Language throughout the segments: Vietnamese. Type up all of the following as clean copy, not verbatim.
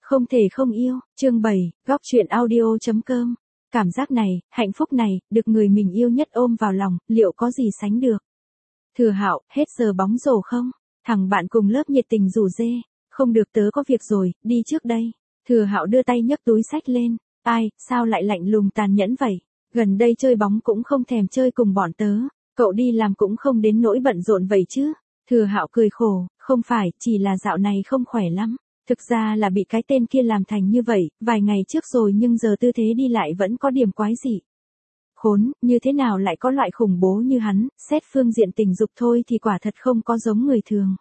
Không thể không yêu, chương 7, góc chuyện audio.com. Cảm giác này, hạnh phúc này, được người mình yêu nhất ôm vào lòng, liệu có gì sánh được? Thừa Hạo, hết giờ bóng rổ không? Thằng bạn cùng lớp nhiệt tình rủ rê. Không được, tớ có việc rồi, đi trước đây. Thừa Hạo đưa tay nhấc túi xách lên. Ai, sao lại lạnh lùng tàn nhẫn vậy? Gần đây chơi bóng cũng không thèm chơi cùng bọn tớ. Cậu đi làm cũng không đến nỗi bận rộn vậy chứ? Thừa Hạo cười khổ, không phải, chỉ là dạo này không khỏe lắm. Thực ra là bị cái tên kia làm thành như vậy, vài ngày trước rồi nhưng giờ tư thế đi lại vẫn có điểm quái dị. Khốn, như thế nào lại có loại khủng bố như hắn, xét phương diện tình dục thôi thì quả thật không có giống người thường.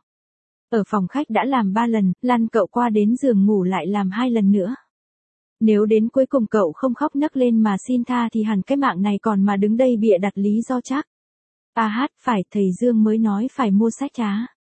Ở phòng khách đã làm 3 lần, lăn cậu qua đến giường ngủ lại làm 2 lần nữa. Nếu đến cuối cùng cậu không khóc nấc lên mà xin tha thì hẳn cái mạng này còn mà đứng đây bịa đặt lý do chắc. Phải, thầy Dương mới nói phải mua sách trá.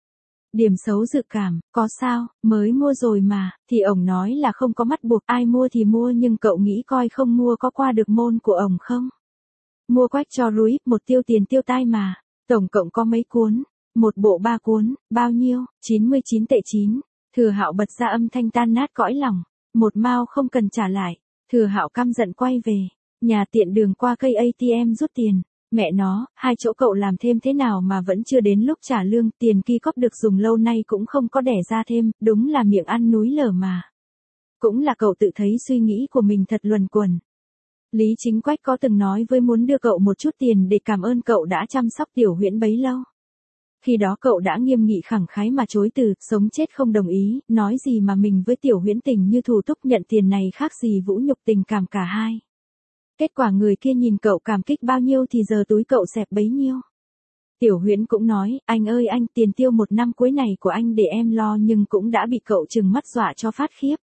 Điểm xấu dự cảm, có sao, mới mua rồi mà, thì ổng nói là không có mắt buộc, ai mua thì mua, nhưng cậu nghĩ coi không mua có qua được môn của ổng không? Mua quách cho rúi, một tiêu tiền tiêu tai mà, tổng cộng có mấy cuốn, một bộ 3 cuốn, bao nhiêu, 99 tệ 9, Thừa Hạo bật ra âm thanh tan nát cõi lòng, 1 mao không cần trả lại, Thừa Hạo căm giận quay về, nhà tiện đường qua cây ATM rút tiền. Mẹ nó, 2 chỗ cậu làm thêm thế nào mà vẫn chưa đến lúc trả lương, tiền ki cóp được dùng lâu nay cũng không có đẻ ra thêm, đúng là miệng ăn núi lở mà. Cũng là cậu tự thấy suy nghĩ của mình thật luẩn quẩn. Lý Chính Quách có từng nói với muốn đưa cậu một chút tiền để cảm ơn cậu đã chăm sóc Tiểu Huyễn bấy lâu. Khi đó cậu đã nghiêm nghị khẳng khái mà chối từ, sống chết không đồng ý, nói gì mà mình với Tiểu Huyễn tình như thù túc, nhận tiền này khác gì vũ nhục tình cảm cả hai. Kết quả người kia nhìn cậu cảm kích bao nhiêu thì giờ túi cậu xẹp bấy nhiêu. Tiểu Huyễn cũng nói, anh ơi anh, tiền tiêu 1 năm cuối này của anh để em lo, nhưng cũng đã bị cậu trừng mắt dọa cho phát khiếp.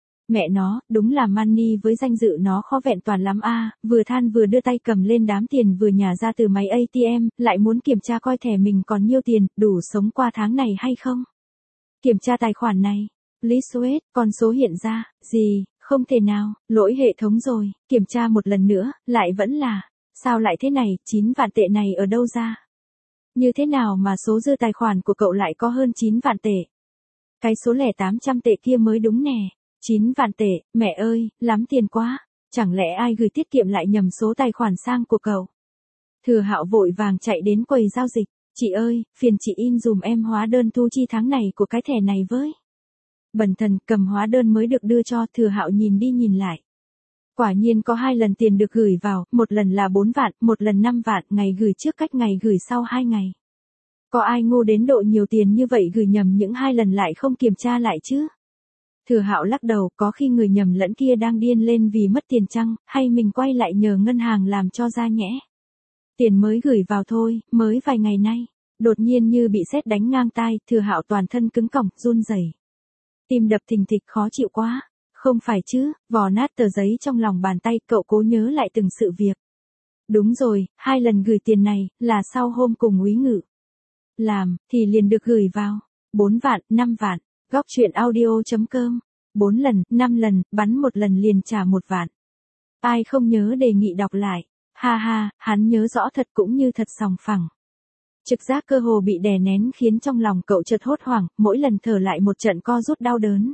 Mẹ nó, đúng là money với danh dự nó khó vẹn toàn lắm a. Vừa than vừa đưa tay cầm lên đám tiền vừa nhả ra từ máy ATM, lại muốn kiểm tra coi thẻ mình còn nhiêu tiền, đủ sống qua tháng này hay không. Kiểm tra tài khoản này. Please wait, con số hiện ra, gì? Không thể nào, lỗi hệ thống rồi, kiểm tra một lần nữa, lại vẫn là, sao lại thế này, 9 vạn tệ này ở đâu ra? Như thế nào mà số dư tài khoản của cậu lại có hơn 9 vạn tệ? Cái số lẻ 800 tệ kia mới đúng nè, 9 vạn tệ, mẹ ơi, lắm tiền quá, chẳng lẽ ai gửi tiết kiệm lại nhầm số tài khoản sang của cậu? Thừa Hạo vội vàng chạy đến quầy giao dịch, chị ơi, phiền chị in dùm em hóa đơn thu chi tháng này của cái thẻ này với. Bần thần cầm hóa đơn mới được đưa cho. Thừa Hạo nhìn đi nhìn lại. Quả nhiên có 2 lần tiền được gửi vào, một lần là 4 vạn, một lần 5 vạn, ngày gửi trước cách ngày gửi sau 2 ngày. Có ai ngu đến độ nhiều tiền như vậy gửi nhầm những 2 lần lại không kiểm tra lại chứ? Thừa Hạo lắc đầu, có khi người nhầm lẫn kia đang điên lên vì mất tiền chăng, hay mình quay lại nhờ ngân hàng làm cho ra nhẽ. Tiền mới gửi vào thôi, mới vài ngày nay. Đột nhiên như bị sét đánh ngang tai, Thừa Hạo toàn thân cứng cỏng, run rẩy. Tim đập thình thịch khó chịu quá. Không phải chứ, vò nát tờ giấy trong lòng bàn tay, cậu cố nhớ lại từng sự việc. Đúng rồi, 2 lần gửi tiền này, là sau hôm cùng Úy Ngự làm, thì liền được gửi vào. 4 vạn, 5 vạn, góc chuyện audio.com. 4 lần, 5 lần, bắn 1 lần liền trả 1 vạn. Ai không nhớ đề nghị đọc lại. Ha ha, hắn nhớ rõ thật cũng như thật sòng phẳng. Trực giác cơ hồ bị đè nén khiến trong lòng cậu chợt hốt hoảng, mỗi lần thở lại một trận co rút đau đớn.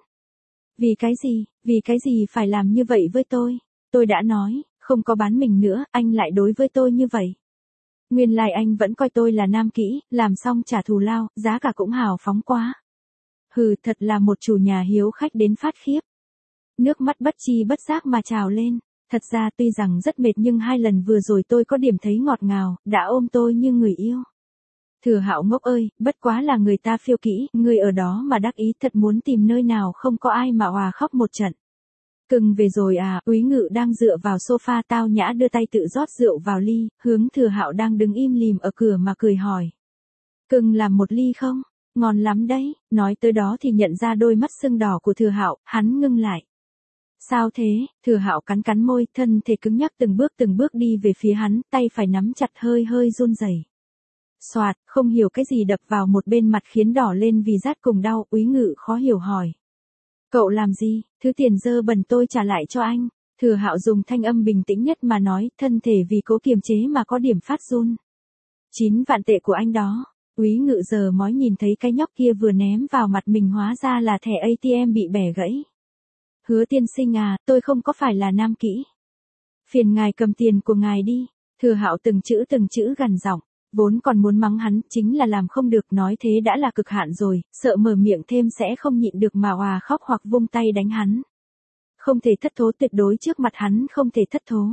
Vì cái gì phải làm như vậy với tôi? Tôi đã nói, không có bán mình nữa, anh lại đối với tôi như vậy. Nguyên lai anh vẫn coi tôi là nam kỹ, làm xong trả thù lao, giá cả cũng hào phóng quá. Hừ, thật là một chủ nhà hiếu khách đến phát khiếp. Nước mắt bất chi bất giác mà trào lên. Thật ra tuy rằng rất mệt nhưng 2 lần vừa rồi tôi có điểm thấy ngọt ngào, đã ôm tôi như người yêu. Thừa Hạo ngốc ơi, bất quá là người ta phiêu kỹ, người ở đó mà đắc ý thật muốn tìm nơi nào không có ai mà òa khóc một trận. Cưng về rồi à? Úy Ngự đang dựa vào sofa tao nhã đưa tay tự rót rượu vào ly, hướng Thừa Hạo đang đứng im lìm ở cửa mà cười hỏi. Cưng làm một ly không? Ngon lắm đấy. Nói tới đó thì nhận ra đôi mắt sưng đỏ của Thừa Hạo, hắn ngưng lại. Sao thế? Thừa Hạo cắn cắn môi, thân thể cứng nhắc từng bước đi về phía hắn, tay phải nắm chặt hơi run rẩy. Soạt, không hiểu cái gì đập vào một bên mặt khiến đỏ lên vì rát cùng đau. Úy Ngự khó hiểu hỏi. Cậu làm gì? Thứ tiền dơ bẩn tôi trả lại cho anh. Thừa Hạo dùng thanh âm bình tĩnh nhất mà nói, thân thể vì cố kiềm chế mà có điểm phát run. 9 vạn tệ của anh đó. Úy Ngự giờ mói nhìn thấy cái nhóc kia vừa ném vào mặt mình hóa ra là thẻ ATM bị bẻ gãy. Hứa tiên sinh à, tôi không có phải là nam kỹ. Phiền ngài cầm tiền của ngài đi. Thừa Hạo từng chữ gằn giọng, vốn còn muốn mắng hắn, chính là làm không được, nói thế đã là cực hạn rồi, sợ mở miệng thêm sẽ không nhịn được mà òa khóc hoặc vung tay đánh hắn. Không thể thất thố, tuyệt đối trước mặt hắn không thể thất thố.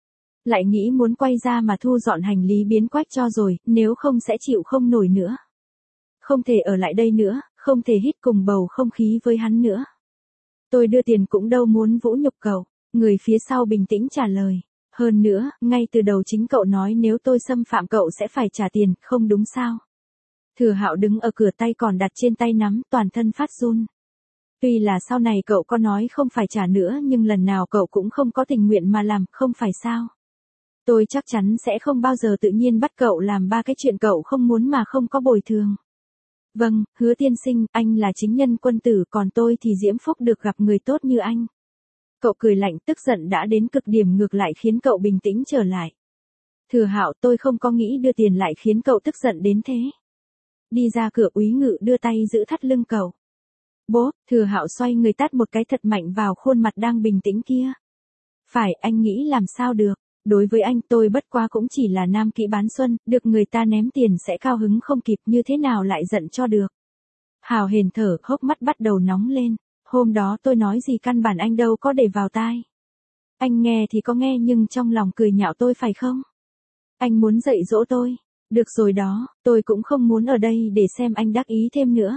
Lại nghĩ muốn quay ra mà thu dọn hành lý biến quách cho rồi, nếu không sẽ chịu không nổi nữa. Không thể ở lại đây nữa, không thể hít cùng bầu không khí với hắn nữa. Tôi đưa tiền cũng đâu muốn vũ nhục cậu. Người phía sau bình tĩnh trả lời. Hơn nữa, ngay từ đầu chính cậu nói nếu tôi xâm phạm cậu sẽ phải trả tiền, không đúng sao? Thừa Hạo đứng ở cửa, tay còn đặt trên tay nắm, toàn thân phát run. Tuy là sau này cậu có nói không phải trả nữa nhưng lần nào cậu cũng không có tình nguyện mà làm, không phải sao? Tôi chắc chắn sẽ không bao giờ tự nhiên bắt cậu làm ba cái chuyện cậu không muốn mà không có bồi thường. Vâng, Hứa tiên sinh, anh là chính nhân quân tử, còn tôi thì diễm phúc được gặp người tốt như anh. Cậu cười lạnh, tức giận đã đến cực điểm ngược lại khiến cậu bình tĩnh trở lại. Thừa Hạo, tôi không có nghĩ đưa tiền lại khiến cậu tức giận đến thế. Đi ra cửa, Úy Ngự đưa tay giữ thắt lưng cậu. Bố, Thừa Hạo xoay người tát một cái thật mạnh vào khuôn mặt đang bình tĩnh kia. Phải, anh nghĩ làm sao được. Đối với anh tôi bất quá cũng chỉ là nam kỹ bán xuân, được người ta ném tiền sẽ cao hứng không kịp, như thế nào lại giận cho được. Hào hền thở, hốc mắt bắt đầu nóng lên. Hôm đó tôi nói gì căn bản anh đâu có để vào tai. Anh nghe thì có nghe nhưng trong lòng cười nhạo tôi phải không? Anh muốn dạy dỗ tôi. Được rồi đó, tôi cũng không muốn ở đây để xem anh đắc ý thêm nữa.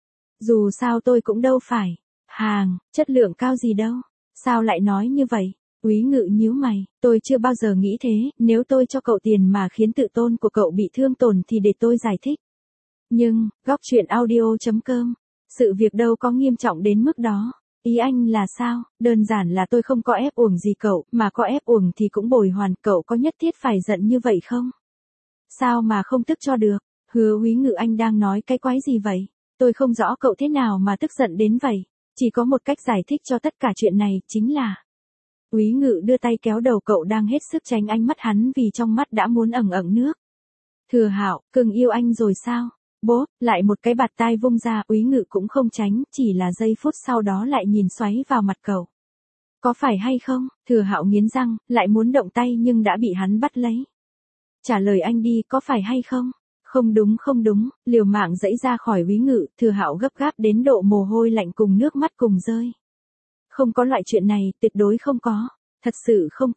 Dù sao tôi cũng đâu phải hàng, chất lượng cao gì đâu. Sao lại nói như vậy? Úy Ngự nhíu mày, tôi chưa bao giờ nghĩ thế, nếu tôi cho cậu tiền mà khiến tự tôn của cậu bị thương tổn thì để tôi giải thích. Nhưng, góc chuyện audio.com, sự việc đâu có nghiêm trọng đến mức đó. Ý anh là sao? Đơn giản là tôi không có ép uổng gì cậu, mà có ép uổng thì cũng bồi hoàn, cậu có nhất thiết phải giận như vậy không? Sao mà không tức cho được? Hứa Úy Ngự, anh đang nói cái quái gì vậy? Tôi không rõ cậu thế nào mà tức giận đến vậy. Chỉ có một cách giải thích cho tất cả chuyện này, chính là Úy Ngự đưa tay kéo đầu cậu đang hết sức tránh ánh mắt hắn vì trong mắt đã muốn ẩn ẩn nước. Thừa Hạo, cưng yêu anh rồi sao? Bố, lại một cái bạt tai vung ra, Úy Ngự cũng không tránh, chỉ là giây phút sau đó lại nhìn xoáy vào mặt cậu. Có phải hay không? Thừa Hạo nghiến răng, lại muốn động tay nhưng đã bị hắn bắt lấy. Trả lời anh đi, có phải hay không? Không đúng, liều mạng giãy ra khỏi Úy Ngự, Thừa Hạo gấp gáp đến độ mồ hôi lạnh cùng nước mắt cùng rơi. Không có loại chuyện này, tuyệt đối không có. Thật sự không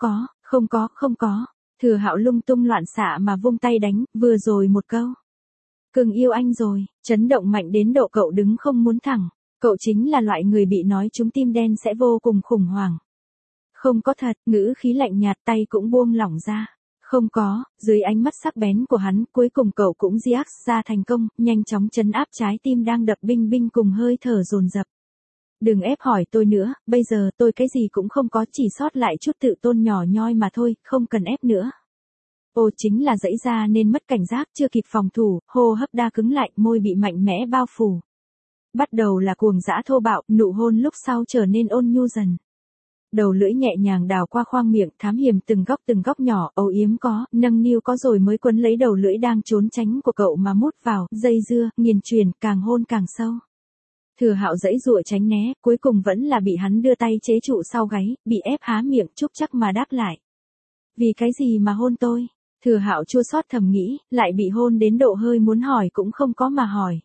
có. Thừa Hạo lung tung loạn xạ mà vung tay đánh, vừa rồi một câu. Cưng yêu anh rồi, chấn động mạnh đến độ cậu đứng không muốn thẳng. Cậu chính là loại người bị nói trúng tim đen sẽ vô cùng khủng hoảng. Không có thật, ngữ khí lạnh nhạt, tay cũng buông lỏng ra. Không có, dưới ánh mắt sắc bén của hắn, cuối cùng cậu cũng react ra thành công, nhanh chóng trấn áp trái tim đang đập binh binh cùng hơi thở dồn dập. Đừng ép hỏi tôi nữa, bây giờ tôi cái gì cũng không có, chỉ sót lại chút tự tôn nhỏ nhoi mà thôi, không cần ép nữa. Ô, chính là giãy ra nên mất cảnh giác, chưa kịp phòng thủ, hô hấp đa cứng lại, môi bị mạnh mẽ bao phủ. Bắt đầu là cuồng dã thô bạo, nụ hôn lúc sau trở nên ôn nhu dần. Đầu lưỡi nhẹ nhàng đào qua khoang miệng, thám hiểm từng góc nhỏ, âu yếm có, nâng niu có, rồi mới quấn lấy đầu lưỡi đang trốn tránh của cậu mà mút vào, dây dưa, nghiền truyền, càng hôn càng sâu. Thừa Hạo giãy giụa tránh né, cuối cùng vẫn là bị hắn đưa tay chế trụ sau gáy, bị ép há miệng chúc chắc mà đáp lại. Vì cái gì mà hôn tôi? Thừa Hạo chua xót thầm nghĩ, lại bị hôn đến độ hơi muốn hỏi cũng không có mà hỏi.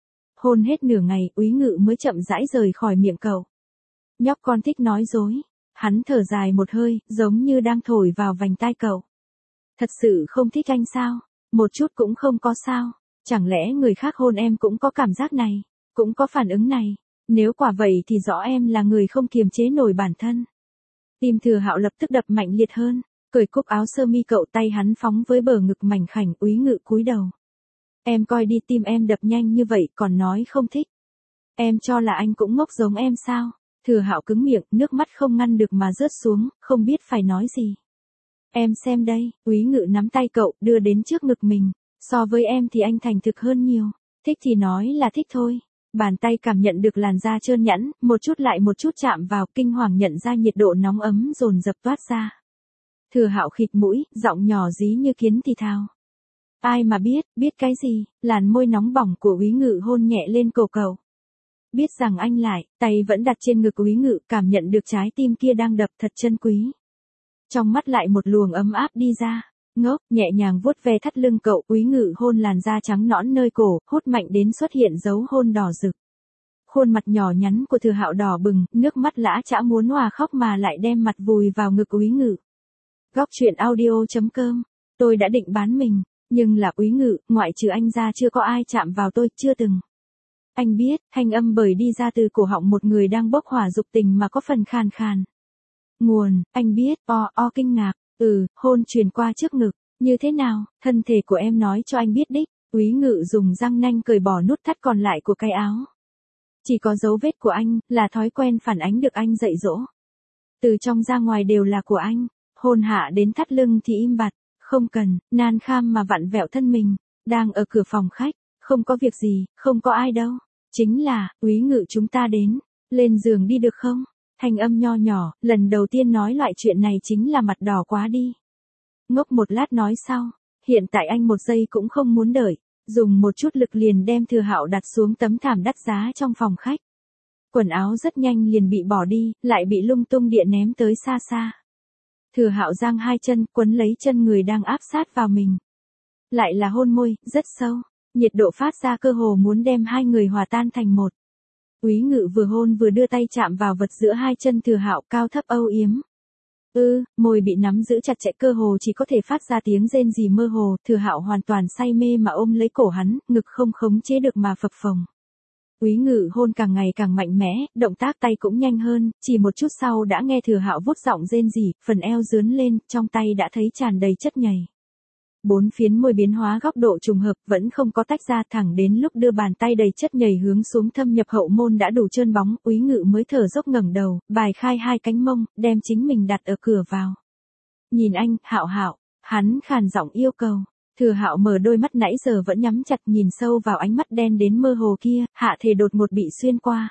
Hôn hết nửa ngày, Úy Ngự mới chậm rãi rời khỏi miệng cậu. Nhóc con thích nói dối. Hắn thở dài một hơi, giống như đang thổi vào vành tai cậu. Thật sự không thích anh sao? Một chút cũng không có sao? Chẳng lẽ người khác hôn em cũng có cảm giác này? Cũng có phản ứng này? Nếu quả vậy thì rõ em là người không kiềm chế nổi bản thân. Tim Thừa Hạo lập tức đập mạnh liệt hơn. Cởi cúc áo sơ mi cậu, tay hắn phóng với bờ ngực mảnh khảnh. Úy Ngự cúi đầu. Em coi đi, tim em đập nhanh như vậy còn nói không thích. Em cho là anh cũng ngốc giống em sao? Thừa Hạo cứng miệng, nước mắt không ngăn được mà rớt xuống, không biết phải nói gì. Em xem đây, Úy Ngự nắm tay cậu, đưa đến trước ngực mình. So với em thì anh thành thực hơn nhiều. Thích thì nói là thích thôi. Bàn tay cảm nhận được làn da trơn nhẵn, một chút lại một chút chạm vào, kinh hoàng nhận ra nhiệt độ nóng ấm dồn dập toát ra. Thừa Hạo khịt mũi, giọng nhỏ dí như kiến thì thào. Ai mà biết cái gì? Làn môi nóng bỏng của Úy Ngự hôn nhẹ lên cổ cậu. biết rằng anh lại, tay vẫn đặt trên ngực Úy Ngự, cảm nhận được trái tim kia đang đập thật chân quý. Trong mắt lại một luồng ấm áp đi ra. Ngốc, nhẹ nhàng vuốt ve thắt lưng cậu, Úy Ngự hôn làn da trắng nõn nơi cổ, hút mạnh đến xuất hiện dấu hôn đỏ rực. Khuôn mặt nhỏ nhắn của Thừa Hạo đỏ bừng, nước mắt lã chã muốn hòa khóc mà lại đem mặt vùi vào ngực Úy Ngự. Góc truyện audio.com. Tôi đã định bán mình, nhưng là Úy Ngự, ngoại trừ anh ra chưa có ai chạm vào tôi, chưa từng. Anh biết, thanh âm bởi đi ra từ cổ họng một người đang bốc hỏa dục tình mà có phần khàn khàn. Nguồn, anh biết, kinh ngạc, hôn truyền qua trước ngực, như thế nào, thân thể của em nói cho anh biết đích. Úy Ngự dùng răng nanh cởi bỏ nút thắt còn lại của cái áo. Chỉ có dấu vết của anh, là thói quen phản ánh được anh dạy dỗ. Từ trong ra ngoài đều là của anh, hôn hạ đến thắt lưng thì im bặt, không cần, nan kham mà vặn vẹo thân mình, đang ở cửa phòng khách, không có việc gì, không có ai đâu. Chính là, Úy Ngự chúng ta đến, lên giường đi được không? Thanh âm nho nhỏ, lần đầu tiên nói loại chuyện này chính là mặt đỏ quá đi. Ngốc một lát nói sau, hiện tại anh một giây cũng không muốn đợi, dùng một chút lực liền đem Thừa Hạo đặt xuống tấm thảm đắt giá trong phòng khách. Quần áo rất nhanh liền bị bỏ đi, lại bị lung tung địa ném tới xa xa. Thừa Hạo giang hai chân, quấn lấy chân người đang áp sát vào mình. Lại là hôn môi, rất sâu, nhiệt độ phát ra cơ hồ muốn đem hai người hòa tan thành một. Úy Ngự vừa hôn vừa đưa tay chạm vào vật giữa hai chân Thừa Hạo, cao thấp âu yếm. Môi bị nắm giữ chặt chẽ, cơ hồ chỉ có thể phát ra tiếng rên rỉ mơ hồ. Thừa Hạo hoàn toàn say mê mà ôm lấy cổ hắn, ngực không khống chế được mà phập phồng. Úy Ngự hôn càng ngày càng mạnh mẽ, động tác tay cũng nhanh hơn, chỉ một chút sau đã nghe Thừa Hạo vút giọng rên rỉ, phần eo dướn lên, trong tay đã thấy tràn đầy chất nhầy. Bốn phiến môi biến hóa góc độ trùng hợp, vẫn không có tách ra, thẳng đến lúc đưa bàn tay đầy chất nhầy hướng xuống thâm nhập hậu môn đã đủ trơn bóng, Úy Ngự mới thở dốc ngẩng đầu, bài khai hai cánh mông, đem chính mình đặt ở cửa vào. Nhìn anh, Hạo Hạo, hắn khàn giọng yêu cầu. Thừa Hạo mở đôi mắt nãy giờ vẫn nhắm chặt, nhìn sâu vào ánh mắt đen đến mơ hồ kia, hạ thể đột ngột bị xuyên qua.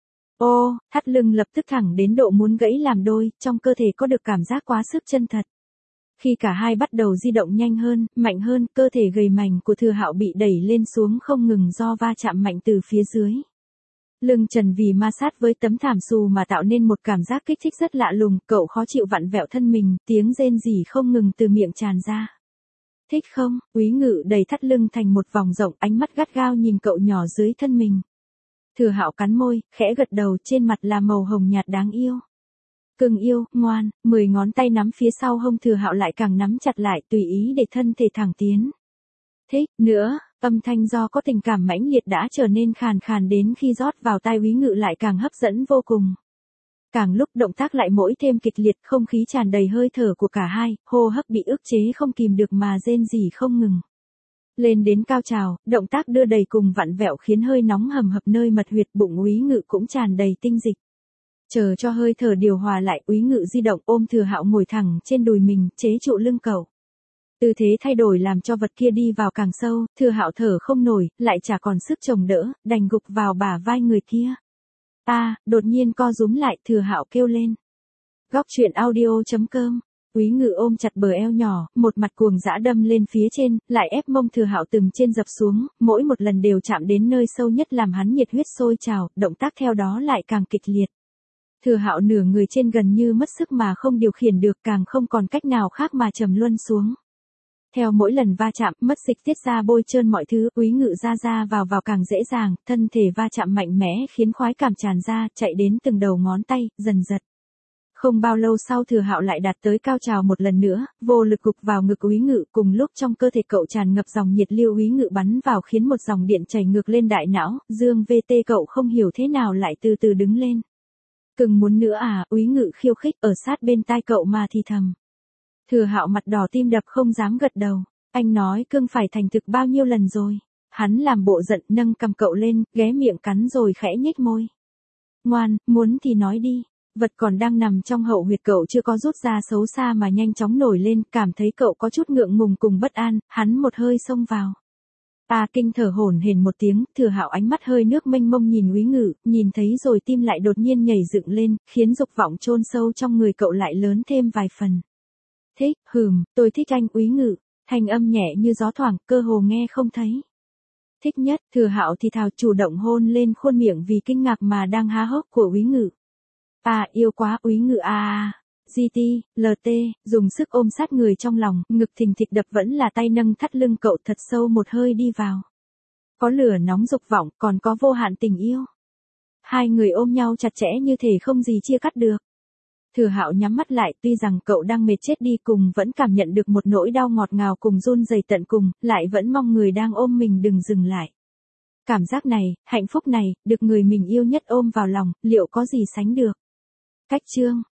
Thắt lưng lập tức thẳng đến độ muốn gãy làm đôi, trong cơ thể có được cảm giác quá sức chân thật. Khi cả hai bắt đầu di động nhanh hơn, mạnh hơn, cơ thể gầy mảnh của Thừa Hạo bị đẩy lên xuống không ngừng do va chạm mạnh từ phía dưới. Lưng trần vì ma sát với tấm thảm xù mà tạo nên một cảm giác kích thích rất lạ lùng, cậu khó chịu vặn vẹo thân mình, tiếng rên rỉ không ngừng từ miệng tràn ra. Thích không? Úy Ngự đẩy thắt lưng thành một vòng rộng, ánh mắt gắt gao nhìn cậu nhỏ dưới thân mình. Thừa Hạo cắn môi, khẽ gật đầu, trên mặt là màu hồng nhạt đáng yêu. Cưng yêu, ngoan, 10 ngón tay nắm phía sau hông Thừa Hạo lại càng nắm chặt lại, tùy ý để thân thể thẳng tiến. Thích, nữa, âm thanh do có tình cảm mãnh liệt đã trở nên khàn khàn đến khi rót vào tai Úy Ngự lại càng hấp dẫn vô cùng. Càng lúc động tác lại mỗi thêm kịch liệt, không khí tràn đầy hơi thở của cả hai, hô hấp bị ức chế không kìm được mà rên rỉ không ngừng. Lên đến cao trào, động tác đưa đầy cùng vặn vẹo khiến hơi nóng hầm hập nơi mật huyệt bụng Úy Ngự cũng tràn đầy tinh dịch. Chờ cho hơi thở điều hòa lại, Úy Ngự di động ôm Thừa Hạo ngồi thẳng trên đùi mình, chế trụ lưng cậu. Tư thế thay đổi làm cho vật kia đi vào càng sâu, Thừa Hạo thở không nổi, lại chả còn sức chồng đỡ, đành gục vào bả vai người kia. Đột nhiên co rúm lại, Thừa Hạo kêu lên. Góc truyện audio.com. Úy Ngự ôm chặt bờ eo nhỏ, một mặt cuồng dã đâm lên phía trên, lại ép mông Thừa Hạo từng trên dập xuống, mỗi một lần đều chạm đến nơi sâu nhất làm hắn nhiệt huyết sôi trào, động tác theo đó lại càng kịch liệt. Thừa Hạo nửa người trên gần như mất sức mà không điều khiển được, càng không còn cách nào khác mà trầm luân xuống. Theo mỗi lần va chạm, mất dịch tiết ra bôi trơn mọi thứ, Úy Ngự ra vào càng dễ dàng, thân thể va chạm mạnh mẽ khiến khoái cảm tràn ra, chạy đến từng đầu ngón tay, dần giật. Không bao lâu sau Thừa Hạo lại đạt tới cao trào một lần nữa, vô lực gục vào ngực Úy Ngự, cùng lúc trong cơ thể cậu tràn ngập dòng nhiệt lưu Úy Ngự bắn vào khiến một dòng điện chảy ngược lên đại não, dương VT cậu không hiểu thế nào lại từ từ đứng lên. Cưng muốn nữa à? Úy Ngự khiêu khích ở sát bên tai cậu mà thì thầm. Thừa Hạo mặt đỏ tim đập không dám gật đầu. Anh nói cưng phải thành thực bao nhiêu lần rồi. Hắn làm bộ giận nâng cầm cậu lên, ghé miệng cắn rồi khẽ nhếch môi. Ngoan, muốn thì nói đi. Vật còn đang nằm trong hậu huyệt cậu chưa có rút ra xấu xa mà nhanh chóng nổi lên, cảm thấy cậu có chút ngượng ngùng cùng bất an, hắn một hơi xông vào. Kinh thở hổn hển một tiếng, Thừa Hạo ánh mắt hơi nước mênh mông nhìn Úy Ngự, nhìn thấy rồi tim lại đột nhiên nhảy dựng lên, khiến dục vọng chôn sâu trong người cậu lại lớn thêm vài phần. Thích, tôi thích anh. Úy Ngự, thanh âm nhẹ như gió thoảng, cơ hồ nghe không thấy. Thích nhất, Thừa Hạo thì thào chủ động hôn lên khuôn miệng vì kinh ngạc mà đang há hốc của Úy Ngự. À, yêu quá Úy Ngự à. GT, LT, dùng sức ôm sát người trong lòng, ngực thình thịch đập vẫn là tay nâng thắt lưng cậu thật sâu một hơi đi vào. Có lửa nóng dục vọng, còn có vô hạn tình yêu. Hai người ôm nhau chặt chẽ như thể không gì chia cắt được. Thừa Hạo nhắm mắt lại, tuy rằng cậu đang mệt chết đi cùng vẫn cảm nhận được một nỗi đau ngọt ngào cùng run rẩy tận cùng, lại vẫn mong người đang ôm mình đừng dừng lại. Cảm giác này, hạnh phúc này, được người mình yêu nhất ôm vào lòng, liệu có gì sánh được? Cách chương